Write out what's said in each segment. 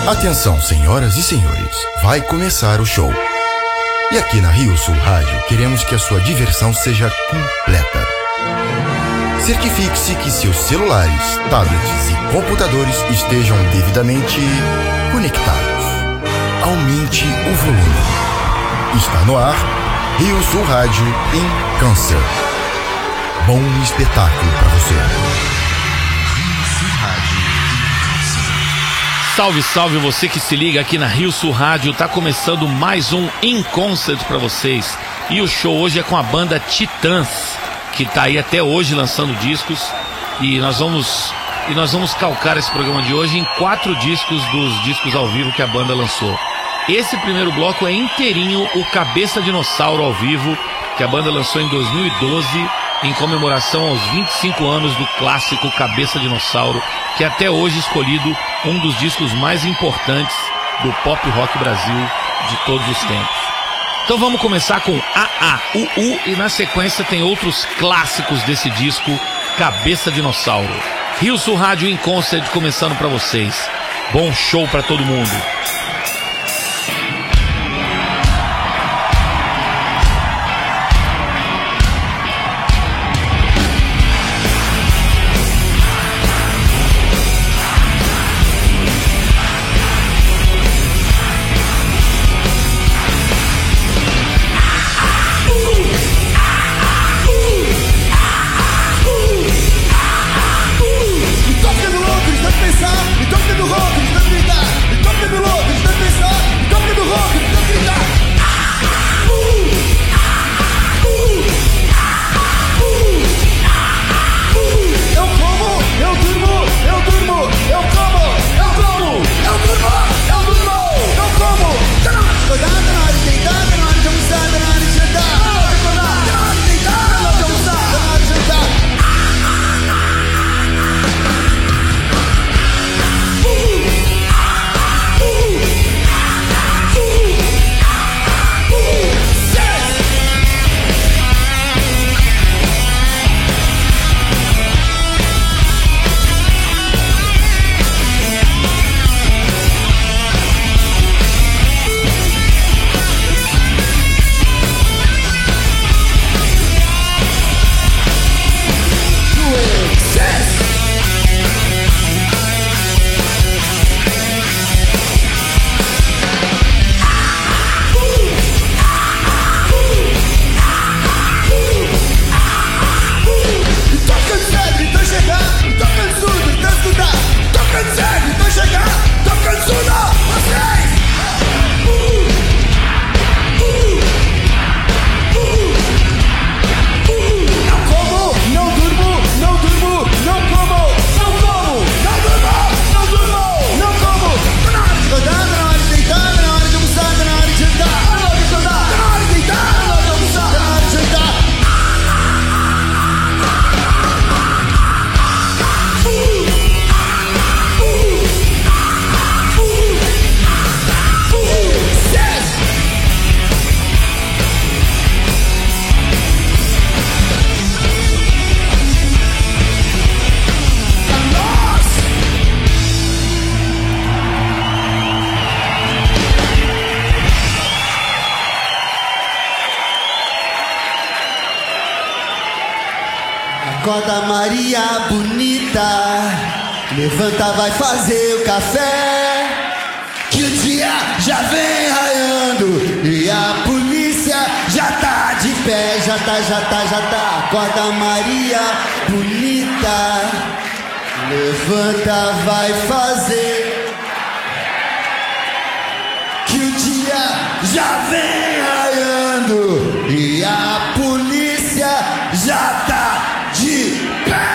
Atenção, senhoras e senhores, vai começar o show. E aqui na Rio Sul Rádio queremos que a sua diversão seja completa. Certifique-se que seus celulares, tablets e computadores estejam devidamente conectados. Aumente o volume. Está no ar, Rio Sul Rádio em Câncer. Bom espetáculo para você. Salve, salve você que se liga aqui na Rio Sul Rádio. Tá começando mais um In Concert pra vocês. E o show hoje é com a banda Titãs, que tá aí até hoje lançando discos. E nós vamos calcar esse programa de hoje em 4 discos dos discos ao vivo que a banda lançou. Esse primeiro bloco é inteirinho o Cabeça Dinossauro ao vivo, que a banda lançou em 2012, em comemoração aos 25 anos do clássico Cabeça Dinossauro, que é até hoje escolhido um dos discos mais importantes do pop rock Brasil de todos os tempos. Então vamos começar com A-A-U-U e na sequência tem outros clássicos desse disco, Cabeça Dinossauro. Rio Sul Rádio em Concert começando pra vocês. Bom show pra todo mundo. Acorda, Maria bonita, levanta, vai fazer o café, que o dia já vem raiando e a polícia já tá de pé, já tá. Acorda, Maria bonita, levanta, vai fazer, que o dia já vem raiando e a polícia já tá de pé.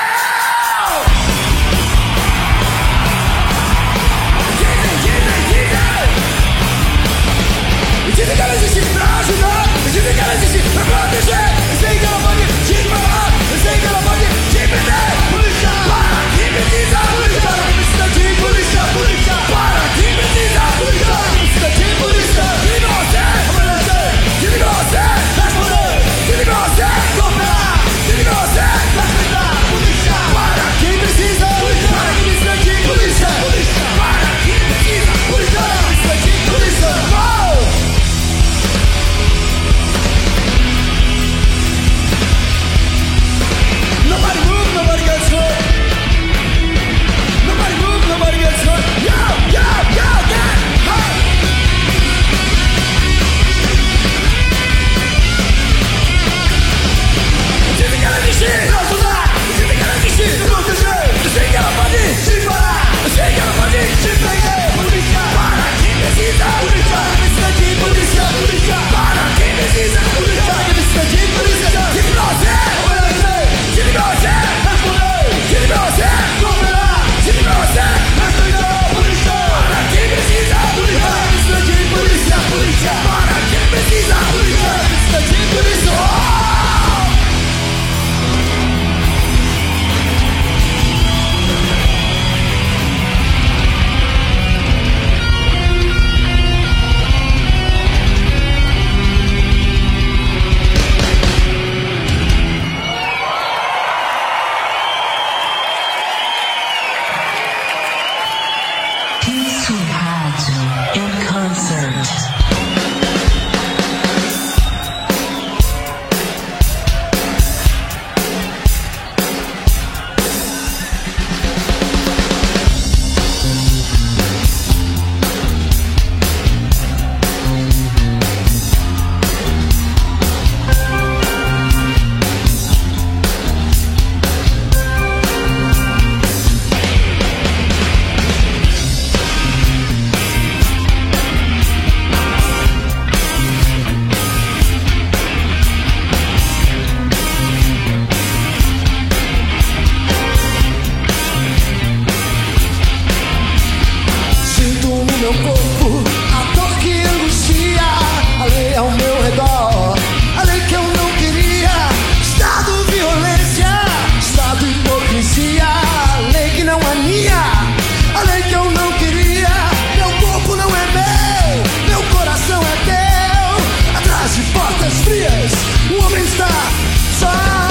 Dizem que ela existe pra ajudar, dizem que ela existe pra proteger. Eu sei que ela pode te parar, eu sei que ela pode te prender. Polícia, para que precisa, polícia, que precisa de polícia, polícia, para que precisa, polícia, que precisa de polícia. Inocente. meu corpo, a dor que angustia, a lei ao meu redor, a lei que eu não queria. Estado violência, estado hipocrisia, a lei que não é minha, a lei que eu não queria. Meu corpo não é meu, meu coração é teu. Atrás de portas frias, o homem está só.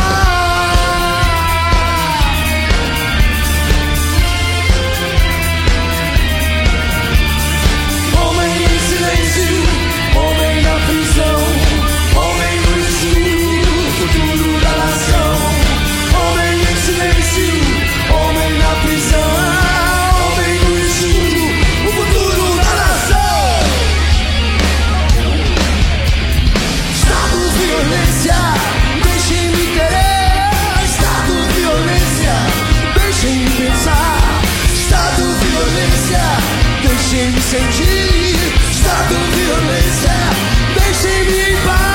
Deixem-me sentir, estado violência, deixem-me em paz.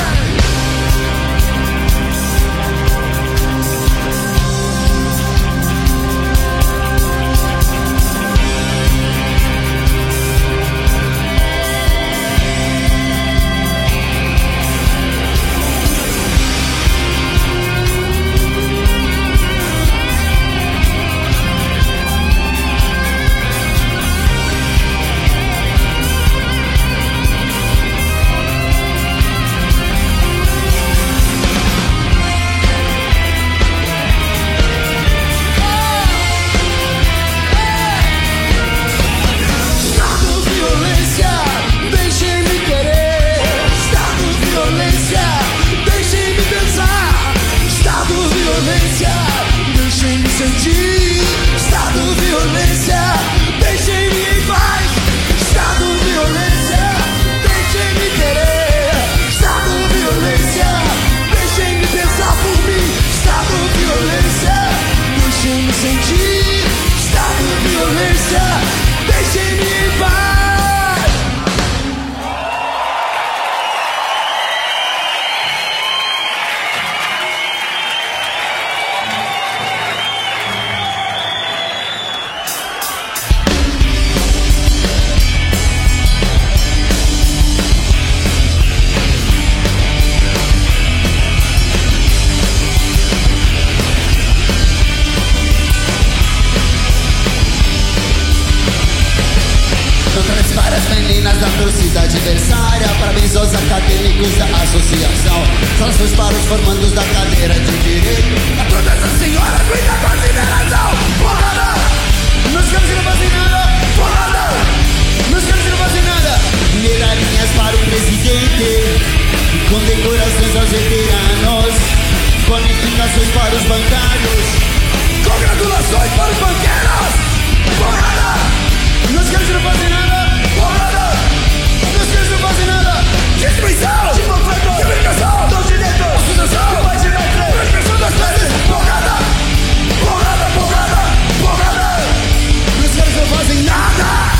Adversária, parabéns aos acadêmicos da associação, saudações para os formandos da cadeira de direito, a todas as senhoras, muita consideração. Porrada! Nos campos que não fazem nada. Porrada! Nos campos que não fazem nada. Medalhinhas para o presidente, condecorações aos veteranos, bonificações para os bancários, congratulações para os banqueiros. Porrada! Nos campos que não fazem nada. Porrada! Nos campos que não fazem nada. Distribuição! Comunicação! Dom direito! Associação! Mais de metro! Transmissão das classes! Porrada! Porrada! Porrada! Porrada! Nos campos que não fazem nada.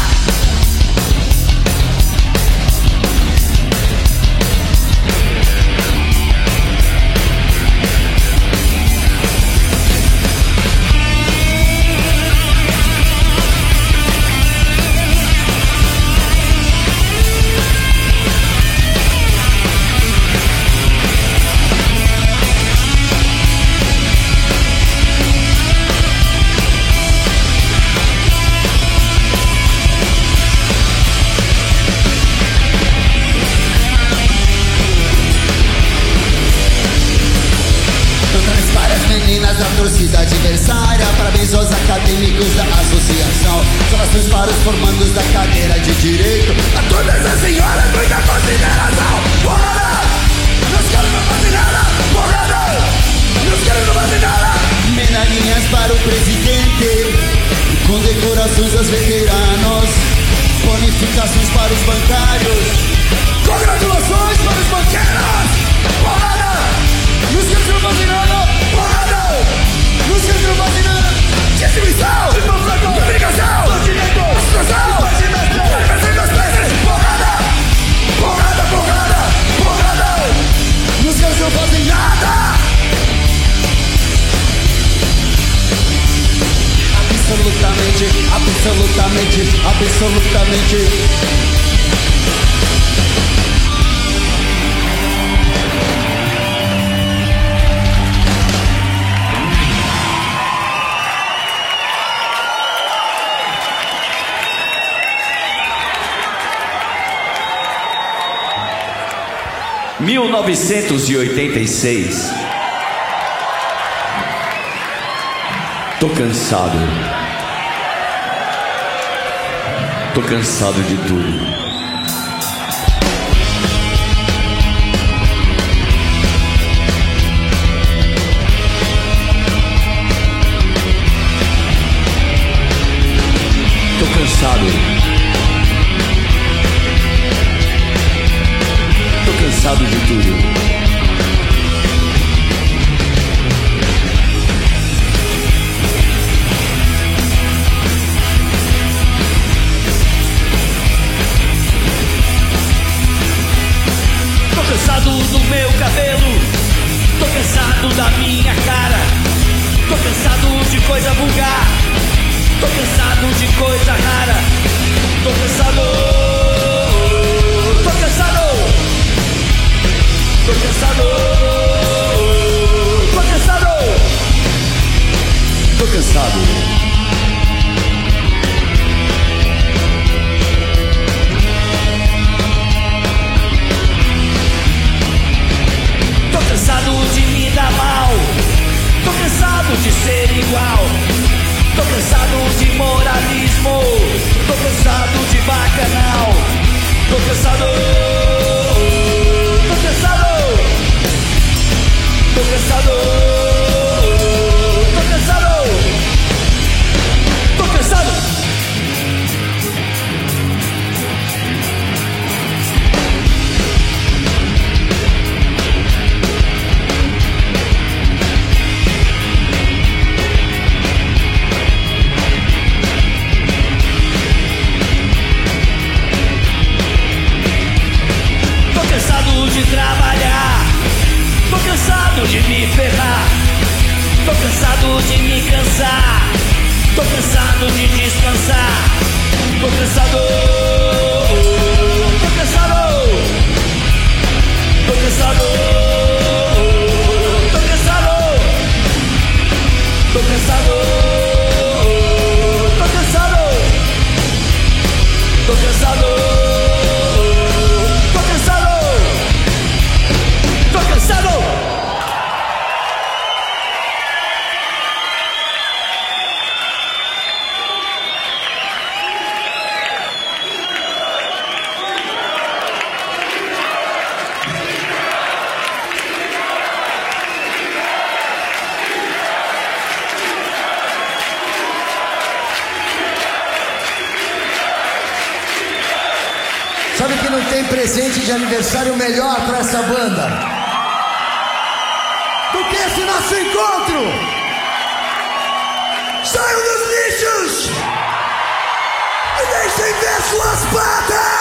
Meninas da torcida adversária, parabéns aos acadêmicos da associação, saudações para os formandos da cadeira de direito, a todas as senhoras, muita consideração. Porrada! Nos caras não fazem nada. Porrada! Nos caras não fazem nada. Medalhinhas para o presidente, condecorações aos veteranos, bonificações para os bancários, congratulações para os banqueiros. Porrada! Nos caras não fazem nada. Porrada! Nos caras não fazem nada. Distribuição! Comunicação! Associação! Transmissão das classes! Porrada! Porrada! Porrada! Porrada! Nos caras não fazem nada. Absolutamente absolutamente. Em 1986. Tô cansado. Tô cansado de tudo. Tô cansado. Tô cansado de tudo. Tô cansado do meu cabelo. Tô cansado da minha cara. Tô cansado de coisa vulgar. Tô cansado de coisa rara. Tô cansado. Tô cansado. Tô cansado. Tô cansado. Tô cansado. Tô cansado de me dar mal. Tô cansado de ser igual. Tô cansado de moralismo. Tô cansado de bacanal. Tô cansado. Tô cansado. Tô cansado. Tô cansado. Tô cansado. Tô cansado de trabalhar. Tô cansado de me ferrar. Tô cansado de me cansar. Tô cansado de descansar. Tô cansado. Tô cansado. Tô cansado. Tô cansado. Tô cansado. Tô cansado. Tô cansado. Tô cansado. Tô cansado. Sabe que não tem presente de aniversário melhor pra essa banda do que esse nosso encontro? Saiam dos lixos e deixem ver suas patas!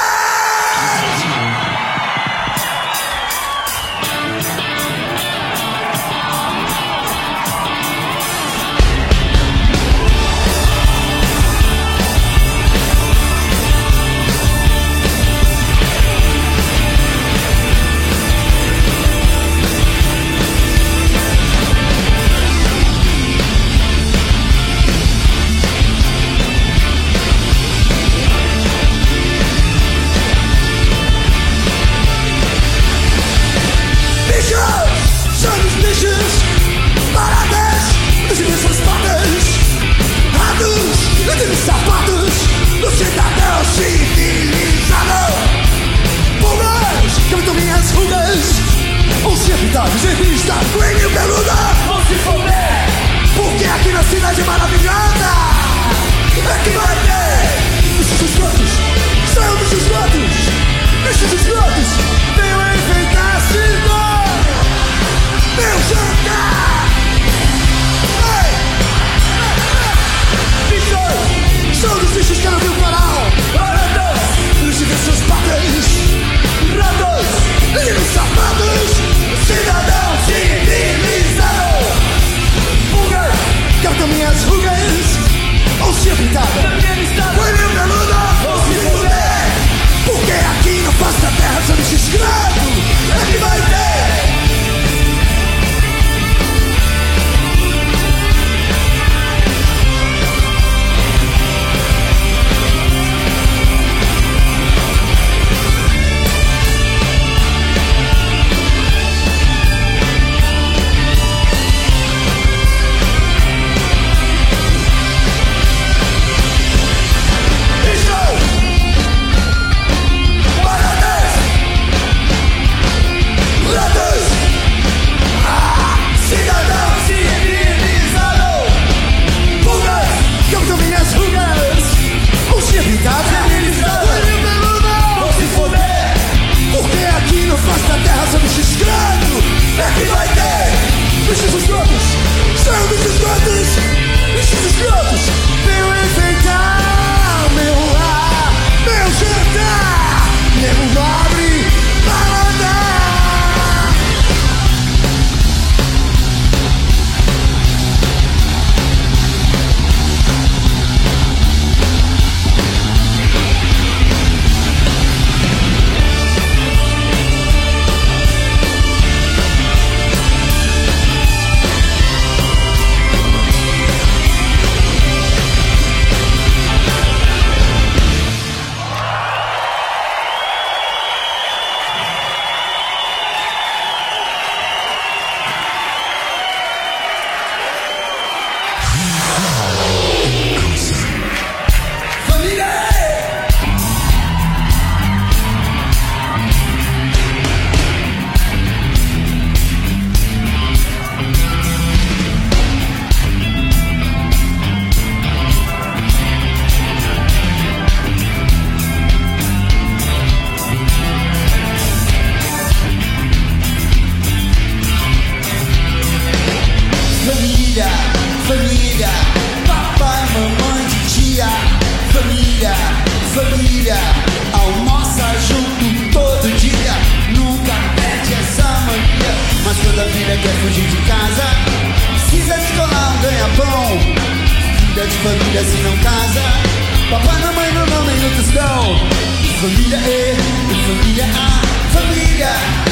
de família se não casa. Papai e mamãe não dão nem no tostão. Família E, família A, família.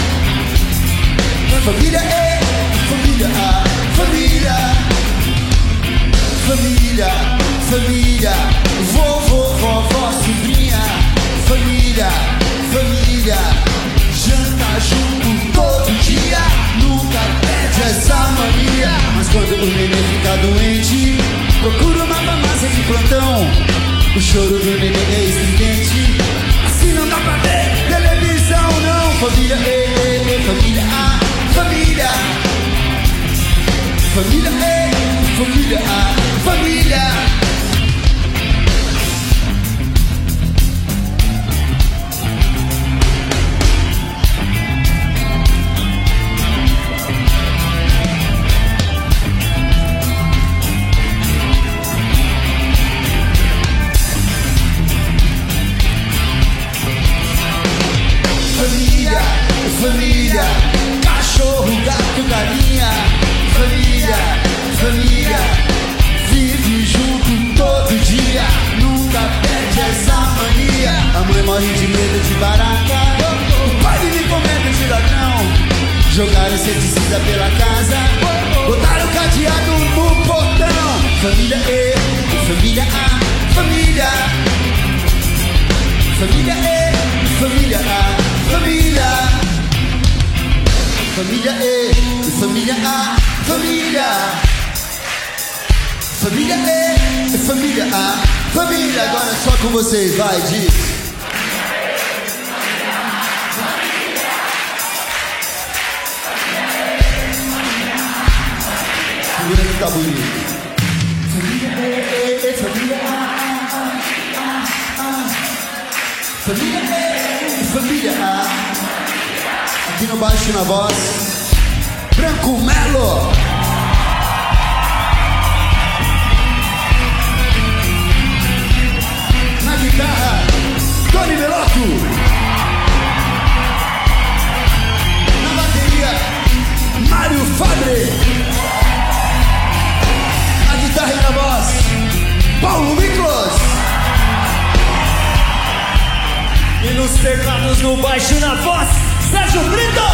Família E, família A, família. Família, família. Vovô, vovó, sobrinha. Família, família. Janta junto todo dia. Nunca perde essa mania. Mas quando o neném fica doente, procura uma farmácia de plantão. O choro do neném é estridente. Assim não dá pra ver televisão, não. Família E, família A, família. Família E, família A, família. Família, cachorro, gato, galinha. Família, família, vive junto todo dia. Nunca perde essa mania. A mãe morre de medo de barata. O pai vive com medo de ladrão. Jogaram inseticida pela casa. Botaram cadeado no portão. Família E, família A, família. Família E, família A, família. Família E, família A, família. Família E, família A, família. Agora é só com vocês, vai, diz. Segura que tá bonito. Família E, família A. Família E, família A. Aqui no baixo e na voz, Branco Melo. Na guitarra, Tony Melotto. Na bateria, Mário Fabre. Na guitarra e na voz, Paulo Miklos. E nos teclados, no baixo e na voz, Sérgio Brito!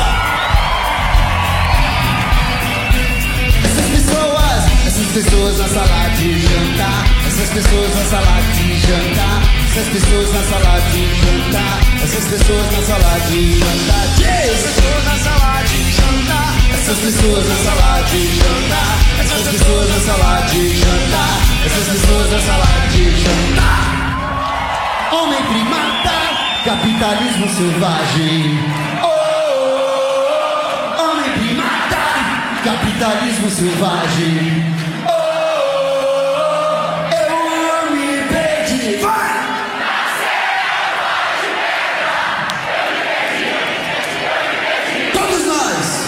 Essas pessoas na sala de jantar. Essas pessoas na sala de jantar. Essas pessoas na sala de jantar. Essas pessoas na sala de jantar. Essas pessoas na sala de jantar. Essas pessoas na sala de jantar. Essas pessoas na sala de jantar. Essas pessoas na sala de jantar. Homem primata, capitalismo selvagem. Capitalismo selvagem. Eu me perdi. Vai! Todos nós.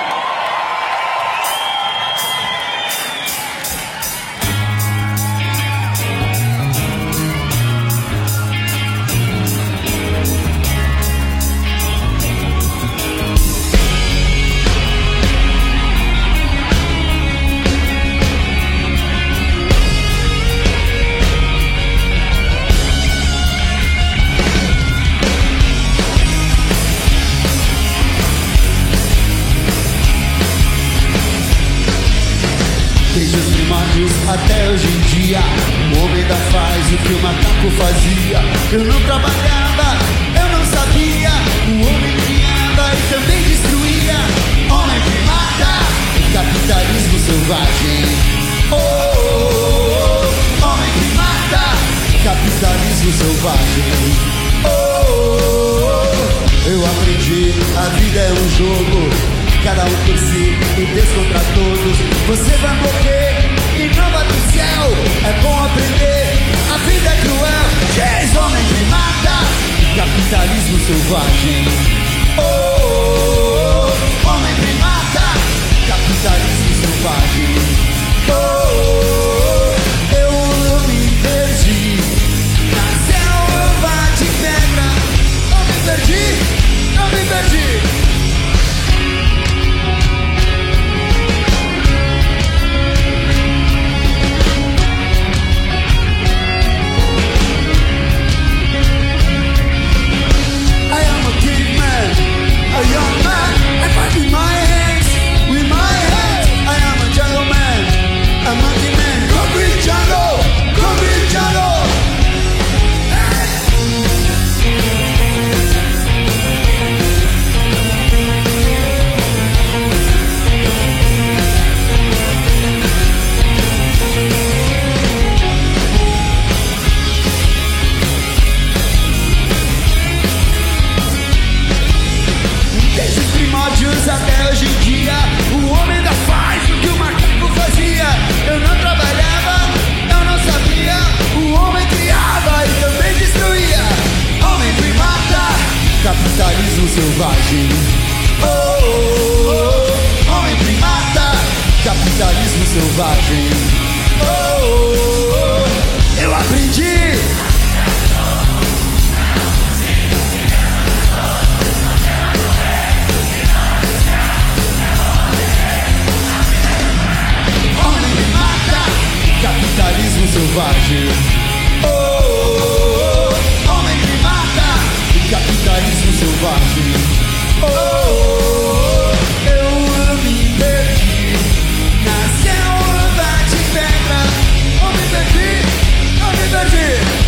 Desde os primórdios até hoje em dia, o homem ainda faz o que o macaco fazia. Eu não trabalhava, eu não sabia. O homem criava e também destruía. Homem primata, capitalismo selvagem. Homem primata, capitalismo selvagem. Eu aprendi, a vida é um jogo. Cada um por si e Deus contra todos. Você vai morrer e não vai pro céu. É bom aprender, a vida é cruel. Diz homem primata, capitalismo selvagem. Homem primata, capitalismo selvagem. Eu me perdi na selva de pedra. Eu me perdi, eu me perdi. selvagem. Oh, oh, oh, homem primata, capitalismo selvagem. Oh, oh, oh, eu aprendi. Homem primata, capitalismo selvagem. Oh, oh, oh, homem primata, capitalismo selvagem. Oh, oh, oh, eu me perdi na selva de pedra. Eu me perdi, eu me perdi.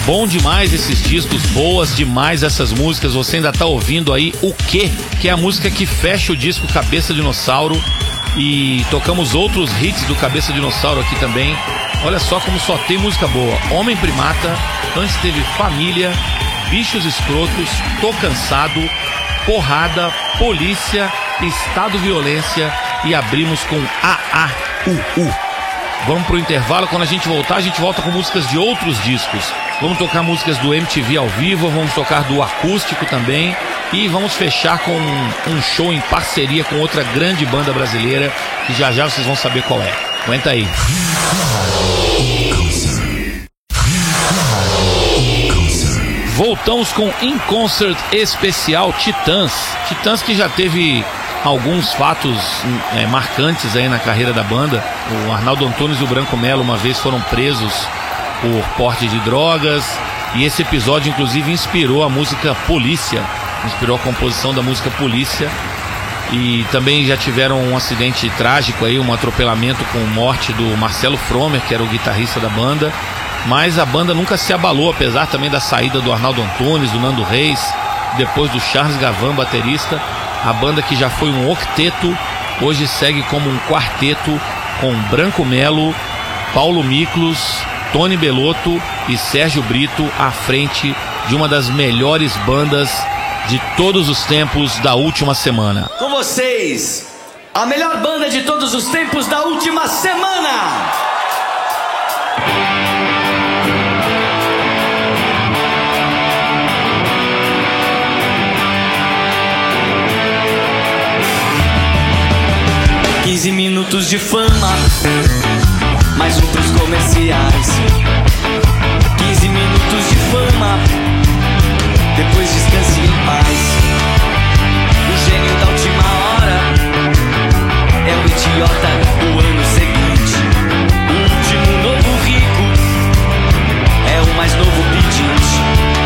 Bom demais esses discos, boas demais essas músicas. Você ainda tá ouvindo aí O Quê? Que é a música que fecha o disco Cabeça Dinossauro. E tocamos outros hits do Cabeça Dinossauro aqui também. Olha só como só tem música boa. Homem Primata, antes teve Família, Bichos Escrotos, Tô Cansado, Porrada, Polícia, Estado Violência e abrimos com AAUU. Vamos pro intervalo, quando a gente voltar, a gente volta com músicas de outros discos. Vamos tocar músicas do MTV ao vivo, vamos tocar do acústico também. E vamos fechar com um show em parceria com outra grande banda brasileira, que já já vocês vão saber qual é. Aguenta aí. Voltamos com In Concert especial Titãs. Titãs que já teve alguns fatos marcantes aí na carreira da banda. O Arnaldo Antunes e o Branco Melo uma vez foram presos por porte de drogas. E esse episódio inclusive inspirou a música Polícia. Inspirou a composição da música Polícia. E também já tiveram um acidente trágico aí, um atropelamento com morte do Marcelo Fromer, que era o guitarrista da banda. Mas a banda nunca se abalou, apesar também da saída do Arnaldo Antunes, do Nando Reis, depois do Charles Gavan, baterista. A banda, que já foi um octeto, hoje segue como um quarteto com Branco Melo, Paulo Miklos, Tony Belotto e Sérgio Brito à frente de uma das melhores bandas de todos os tempos da última semana. Com vocês, a melhor banda de todos os tempos da última semana. Quinze minutos de fama, mais um pros comerciais. 15 minutos de fama, depois descanse em paz. O gênio da última hora é o idiota do ano seguinte. O último novo rico é o mais novo pedinte.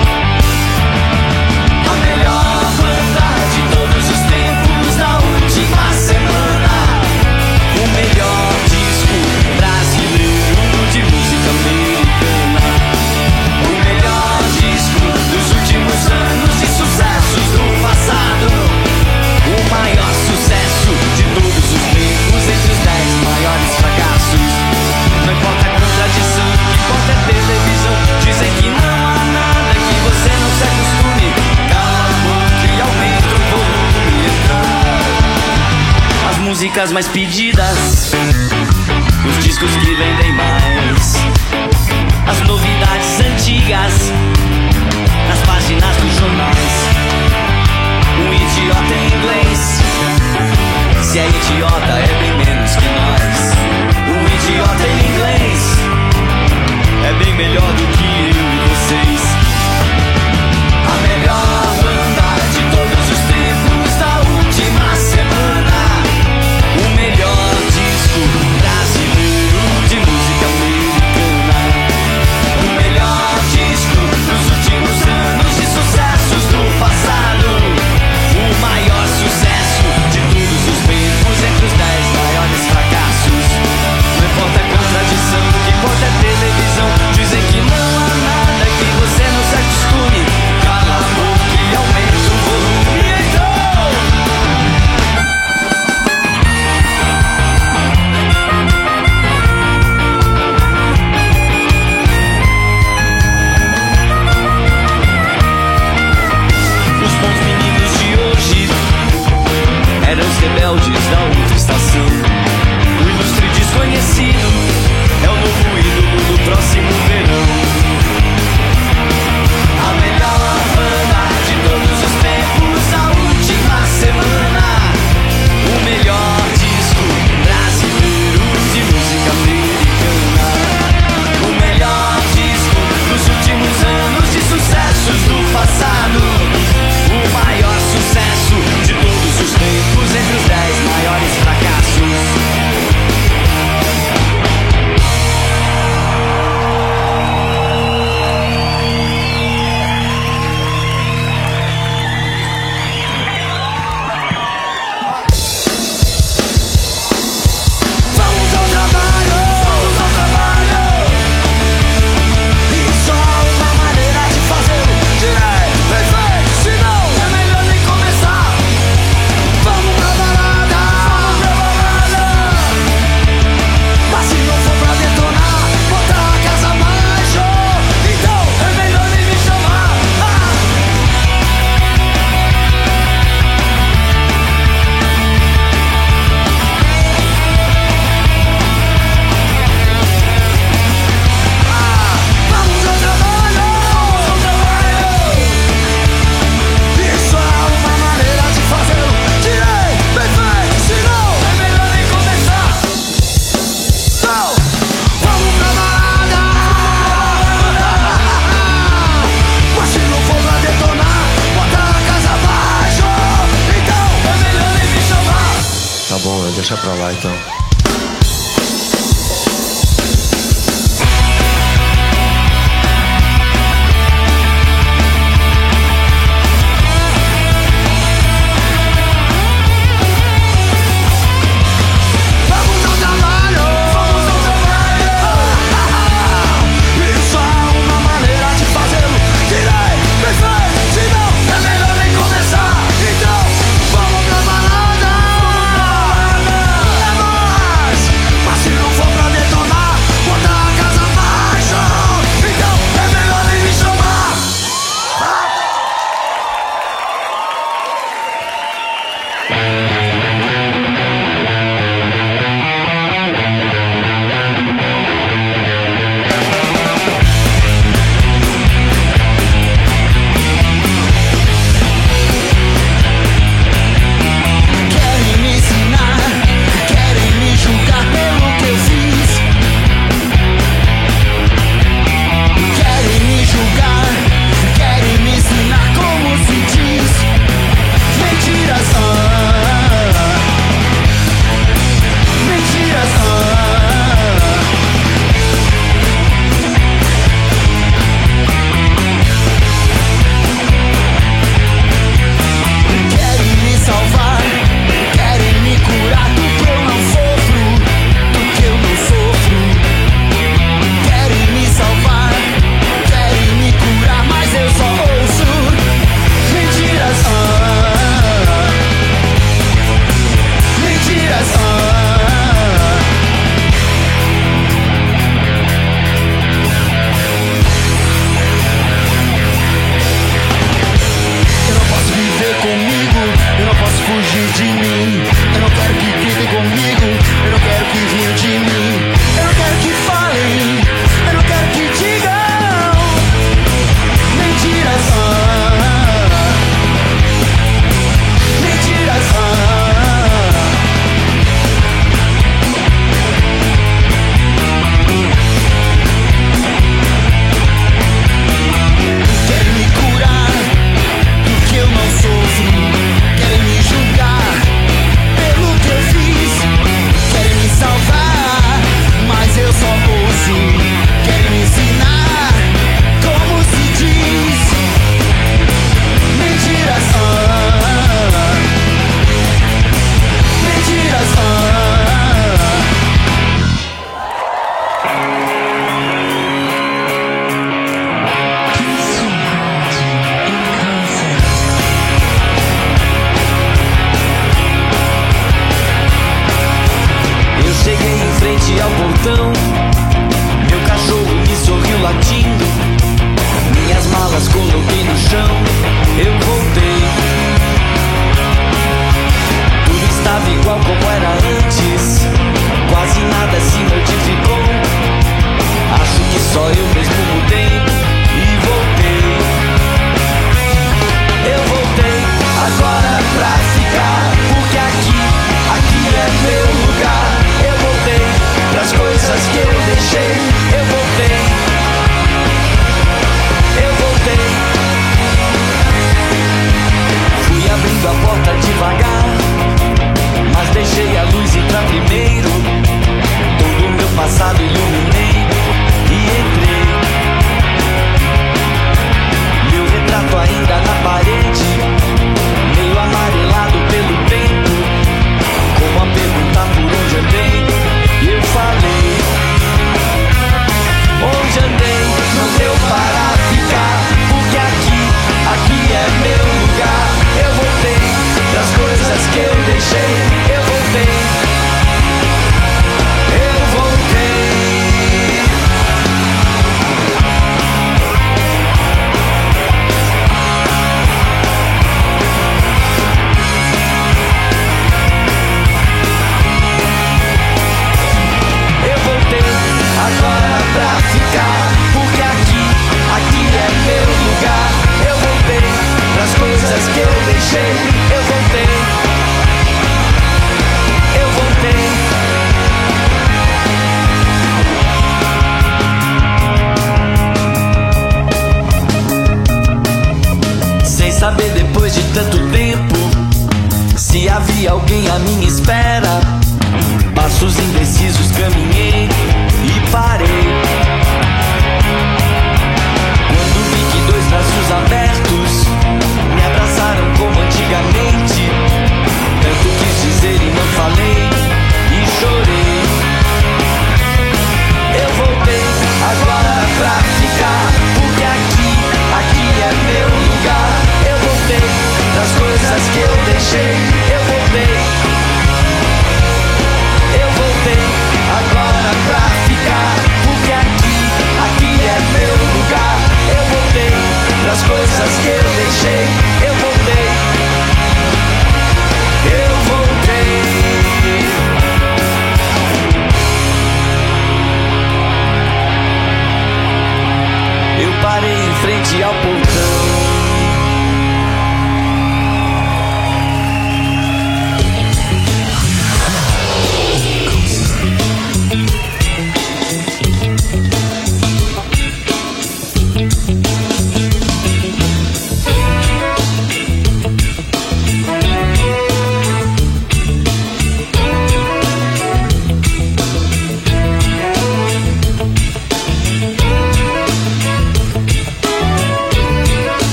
A melhor banda de todos os tempos da última semana. O melhor disco brasileiro de música americana. O melhor disco dos últimos anos e sucessos do passado. O maior sucesso de todos os tempos entre os 10 maiores fracassos. Não importa a contradição, o que importa é televisão. Dizem que não há nada que você não se acostume. Cala a boca e aumenta o volume, então. As músicas mais pedidas, os discos que vendem mais, as novidades antigas nas páginas dos jornais. Um idiota em inglês, se é idiota é bem menos que nós. Um idiota em inglês é bem melhor do que eu e vocês. A melhor banda de todos os tempos da última semana. O melhor disco brasileiro de música americana. O melhor disco dos últimos anos e sucessos do passado. O maior sucesso de todos os tempos entre os 10 maiores fracassos. deixa pra lá então. Coisas que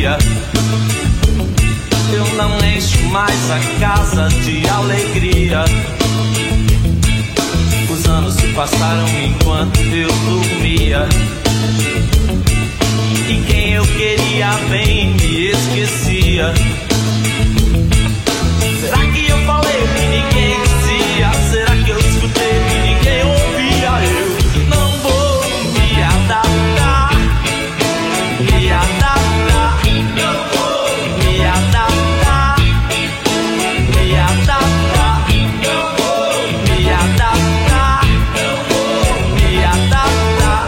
dia. Eu não encho mais a casa de alegria. Os anos se passaram enquanto eu dormia. E quem eu queria bem me esquecia. Será que eu falei o que ninguém dizia? Será que eu escutei o que ninguém ouvia? Eu não vou me adaptar, me adaptar. Não vou me adaptar, me adaptar. Não vou me adaptar, não vou me adaptar.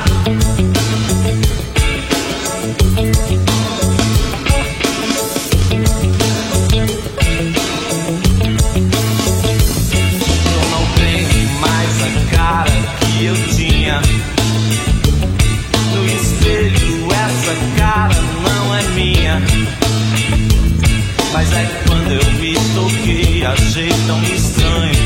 Eu tinha no espelho, essa cara não é minha. Mas é que quando eu me toquei, achei tão estranho.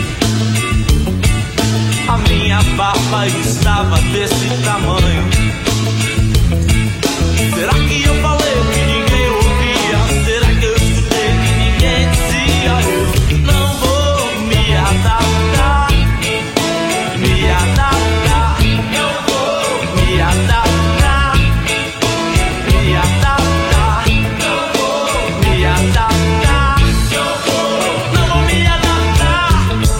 A minha barba estava desse tamanho. Será que eu falei o que ninguém ouvia? Será que eu escutei o que ninguém dizia? Eu não vou me adaptar, me adaptar. Me adaptar, me adaptar, não vou me adaptar, não vou me adaptar.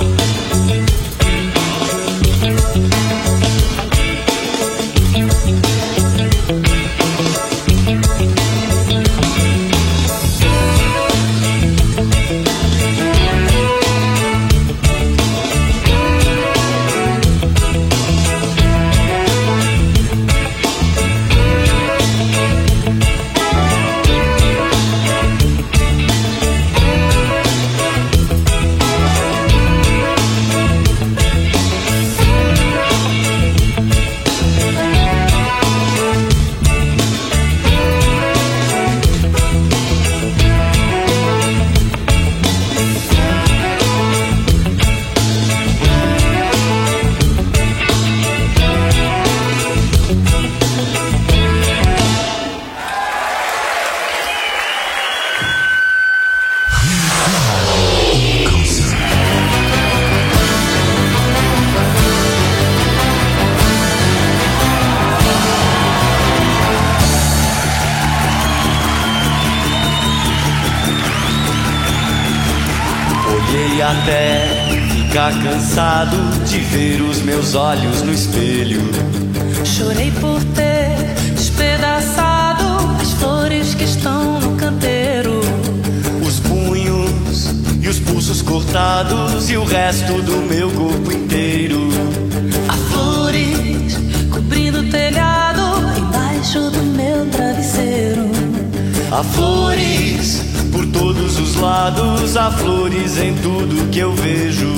Até ficar cansado de ver os meus olhos no espelho. Chorei por ter despedaçado as flores que estão no canteiro. Os punhos e os pulsos cortados e o resto do meu corpo inteiro. Há flores cobrindo o telhado embaixo do meu travesseiro. Há flores por todos os lados, há flores em tudo que eu vejo.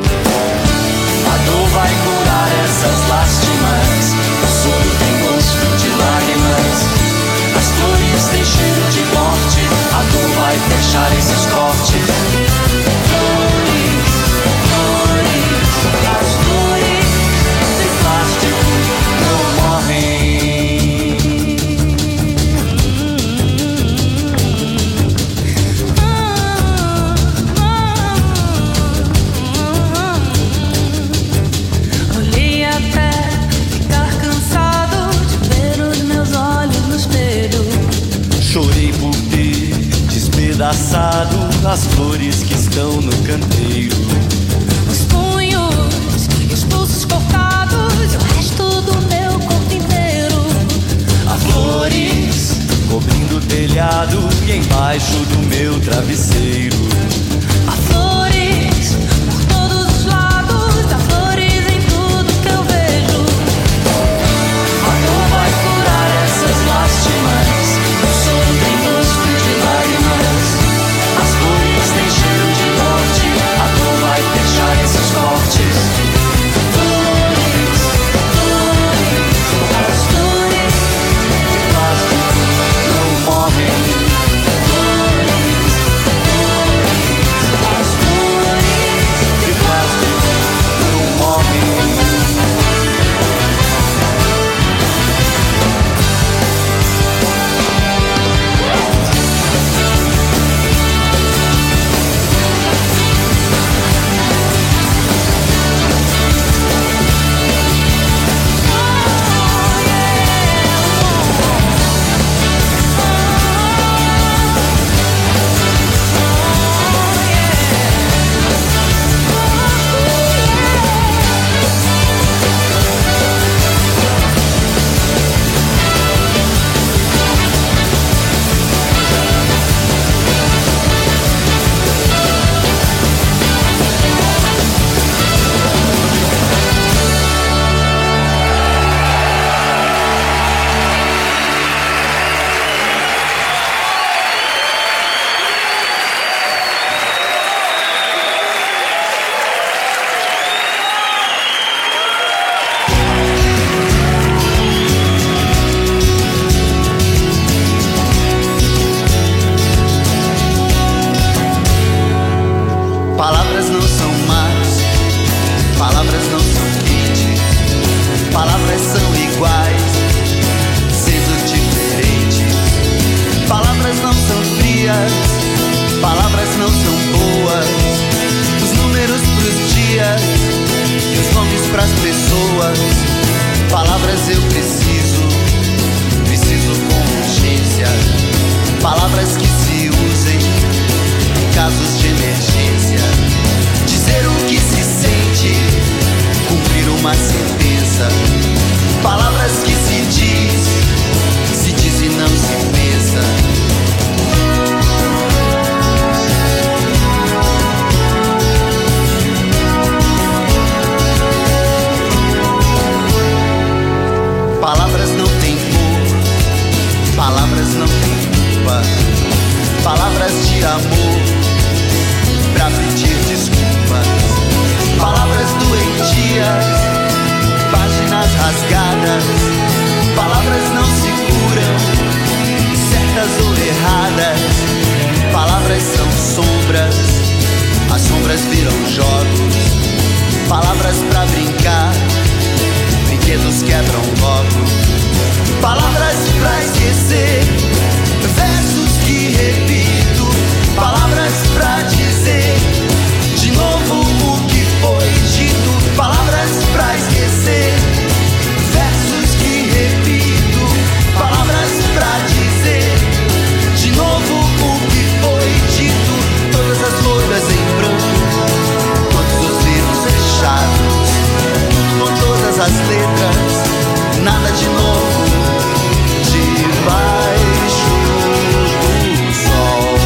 A dor vai curar essas lástimas, o sonho tem gosto de lágrimas. As flores têm cheiro de morte, a dor vai fechar esses cortes. Flores, flores, as flores de plástico não morrem. Chorei por ter despedaçado as flores que estão no canteiro. Os punhos e os pulsos cortados e o resto do meu corpo inteiro. Há flores cobrindo o telhado e embaixo do meu travesseiro. Há flores por todos os lados, há flores em tudo que eu vejo. A dor vai curar essas lástimas, o sonho tem gosto de lágrimas. As flores têm cheiro de morte, a dor vai fechar esses cortes. Flores, flores, as flores de plástico não morrem. Flores, flores. dias, palavras não são boas. Os números pros dias e os nomes pras pessoas. Palavras eu preciso com urgência. Palavras que se usem em casos de emergência. Dizer o que se sente, cumprir uma sentença. Palavras que se diz e não se pensa. Palavras não têm cor, palavras não têm culpa. Palavras de amor pra pedir desculpas. Palavras doentias, páginas rasgadas. Palavras não se curam, certas ou erradas. Palavras são sombras, as sombras viram jogos. Palavras pra brincar, brinquedos quebram logo. Palavras pra esquecer, versos que repito. Palavras pra dizer de novo o que foi dito. Palavras pra esquecer, versos que repito. Palavras pra dizer de novo o que foi dito. Todas as folhas em branco, todos os livros fechados, com todas as letras, nada de novo debaixo do sol.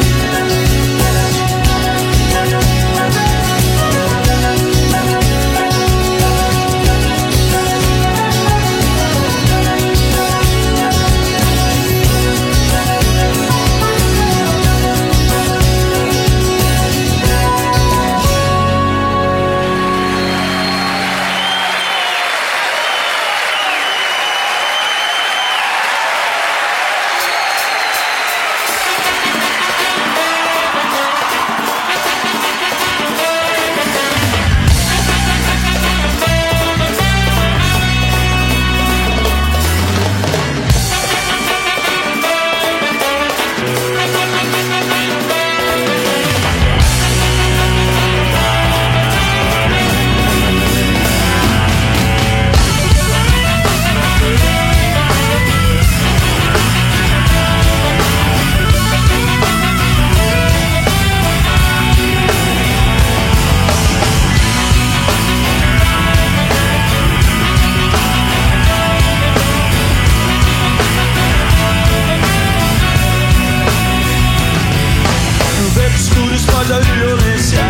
Da violência,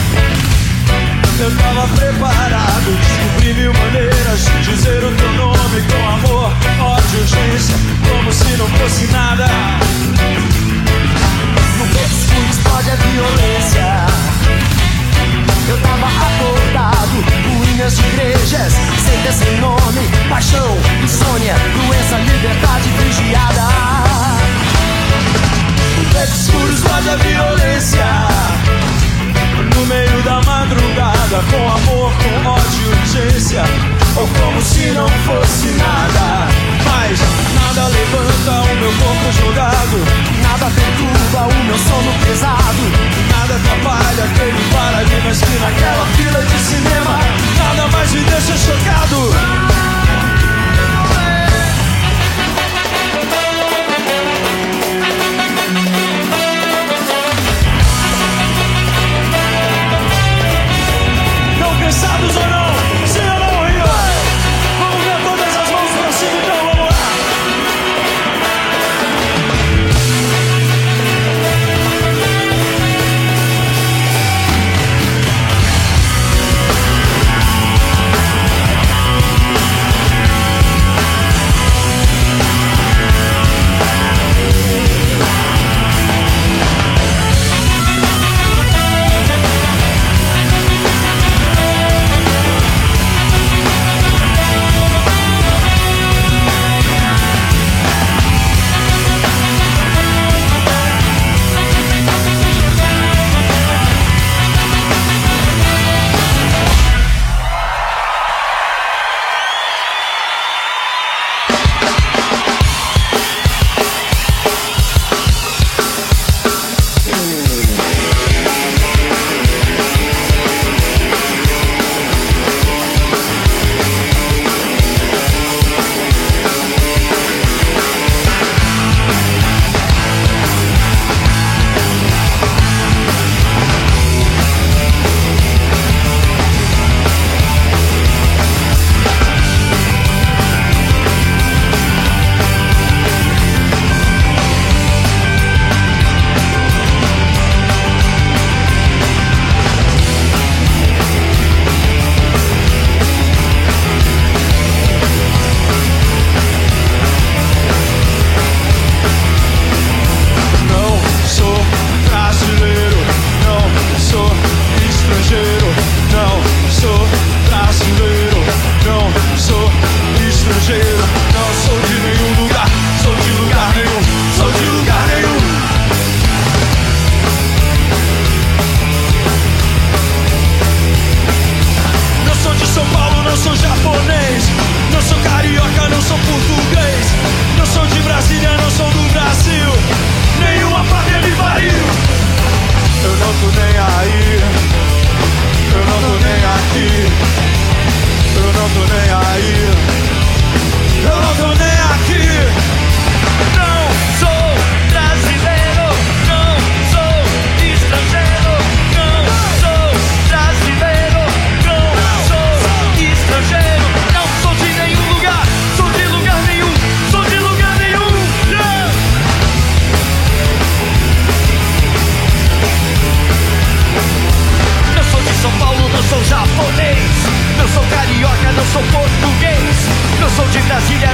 eu tava preparado. Descobri mil maneiras de dizer o teu nome com amor, ódio, urgência, como se não fosse nada. No peito escuro explode a violência. Eu tava acordado, ruínas de igrejas, seita sem nome, paixão, insônia, doença, liberdade vigiada. No peito escuro explode a violência. No meio da madrugada, com amor, com ódio, urgência, ou como se não fosse nada. Mas nada levanta o meu corpo jogado, nada perturba o meu sono pesado, nada atrapalha aquele bar ali na esquina, aquela fila de cinema, nada mais me deixa chocado. Cansados ou não? Sim ou não, Rio? Vamos ver todas as mãos pra cima, então vamos lá.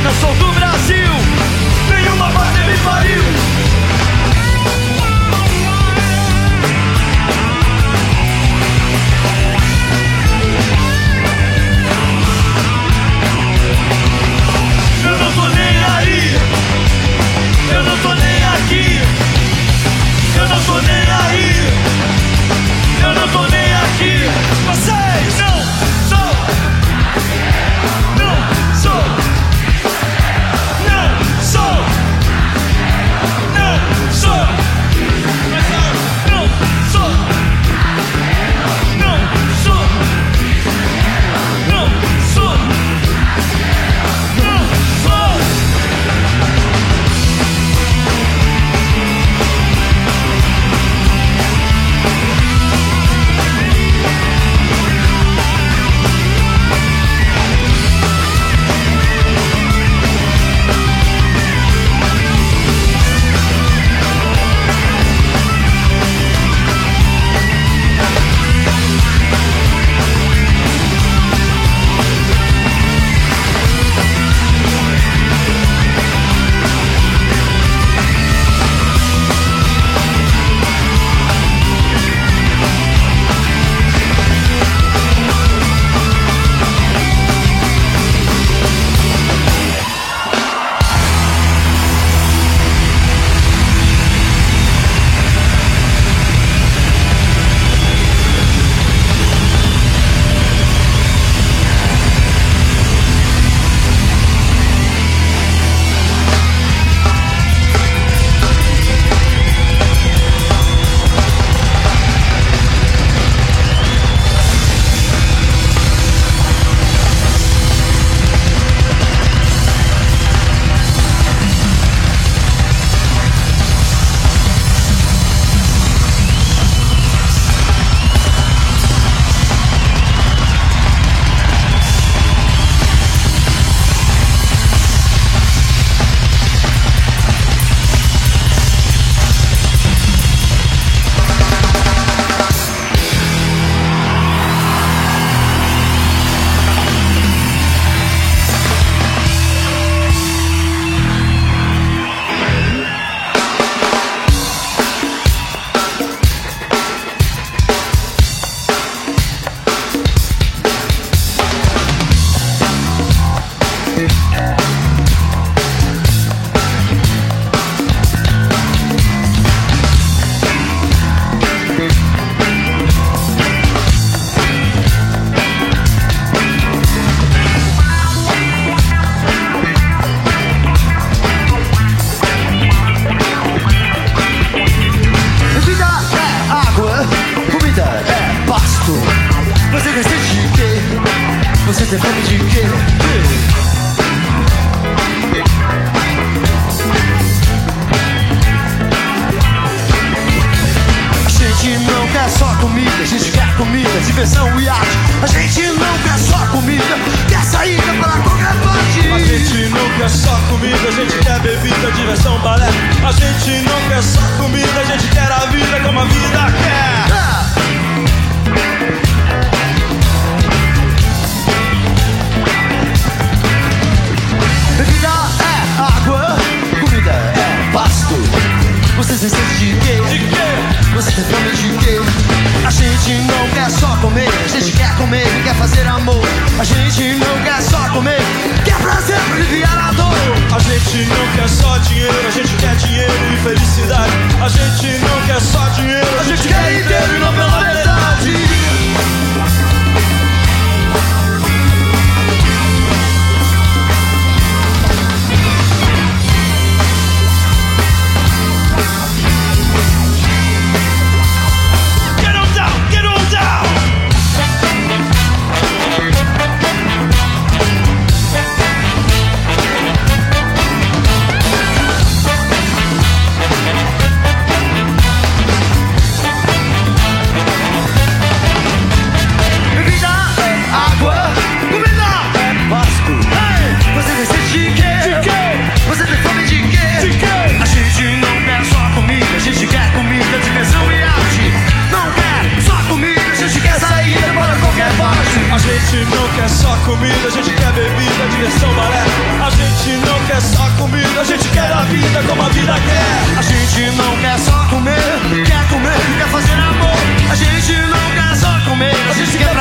não sou do Brasil, nenhuma pátria me pariu. Eu não tô nem aí, eu não tô nem aqui, eu não tô nem aí, eu não tô nem aqui. Vocês não sou, não sou, não sou, não sou, não sou, não sou, não sou, não sou. Você fome de quê? A gente não quer só comida, a gente quer comida, diversão e arte. A gente não quer só comida, quer saída para qualquer parte. A gente não quer só comida, a gente quer bebida, diversão, balé. A gente não quer só comida, a gente quer a vida como a vida quer. Bebida é água, comida é pasto. Você se sente de quê? De quê? Você tem fome de quê? A gente não quer só comer, a gente quer comer e quer fazer amor. A gente não quer só comer, quer prazer pra aliviar a dor. A gente não quer só dinheiro, a gente quer dinheiro e felicidade. A gente não quer só dinheiro, A gente quer inteiro e não pela metade.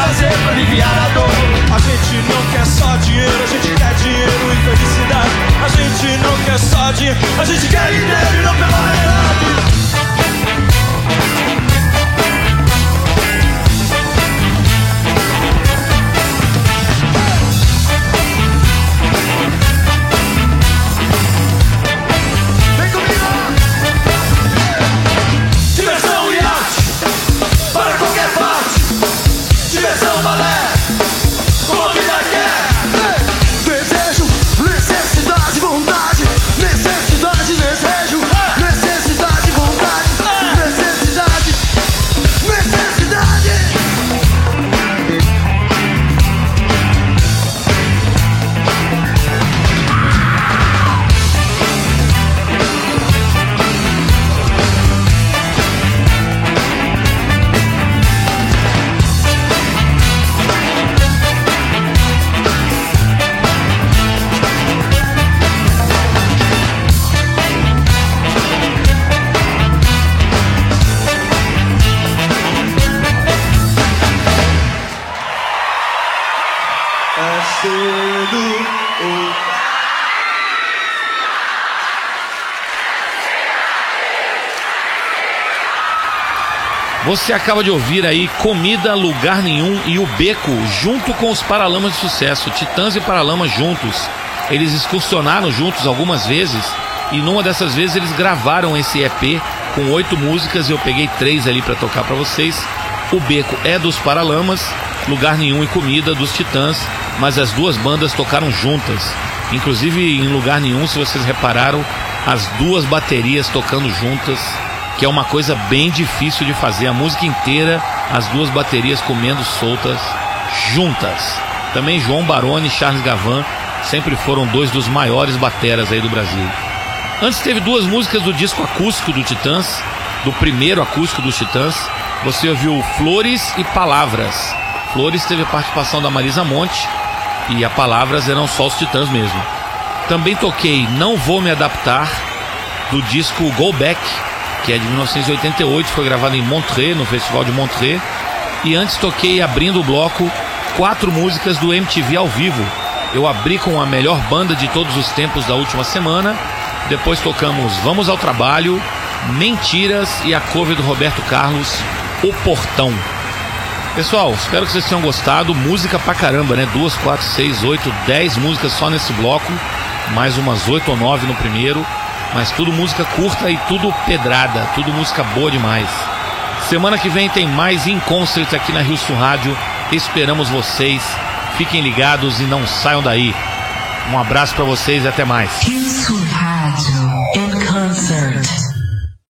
prazer pra aliviar a dor. A gente não quer só dinheiro, a gente quer dinheiro e felicidade. A gente não quer só dinheiro, a gente quer dinheiro e não pela verdade. Você acaba de ouvir aí Comida, Lugar Nenhum e o Beco, junto com os Paralamas de Sucesso, Titãs e Paralamas juntos. Eles excursionaram juntos algumas vezes e numa dessas vezes eles gravaram esse EP com 8 músicas e eu peguei 3 ali para tocar para vocês. O Beco é dos Paralamas, Lugar Nenhum e Comida dos Titãs, mas as duas bandas tocaram juntas. Inclusive em Lugar Nenhum, se vocês repararam, as duas baterias tocando juntas, que é uma coisa bem difícil de fazer, a música inteira, as duas baterias comendo soltas, juntas. Também João Baroni e Charles Gavan sempre foram 2 dos maiores bateras aí do Brasil. Antes teve 2 músicas do disco acústico do Titãs, do primeiro acústico dos Titãs. Você ouviu Flores e Palavras. Flores teve a participação da Marisa Monte e a Palavras eram só os Titãs mesmo. Também toquei Não Vou Me Adaptar, do disco Go Back, que é de 1988, foi gravado em Montreux, no Festival de Montreux. E antes toquei, abrindo o bloco, 4 músicas do MTV ao vivo. Eu abri com a melhor banda de todos os tempos da última semana. Depois tocamos Vamos ao Trabalho, Mentiras e a cover do Roberto Carlos, O Portão. Pessoal, espero que vocês tenham gostado. Música pra caramba, né? 2, 4, 6, 8, 10 músicas só nesse bloco. Mais umas 8 ou 9 no primeiro. Mas tudo música curta e tudo pedrada, tudo música boa demais. Semana que vem tem mais In Concert aqui na Rio Sul Rádio. Esperamos vocês. Fiquem ligados e não saiam daí. Um abraço pra vocês e até mais.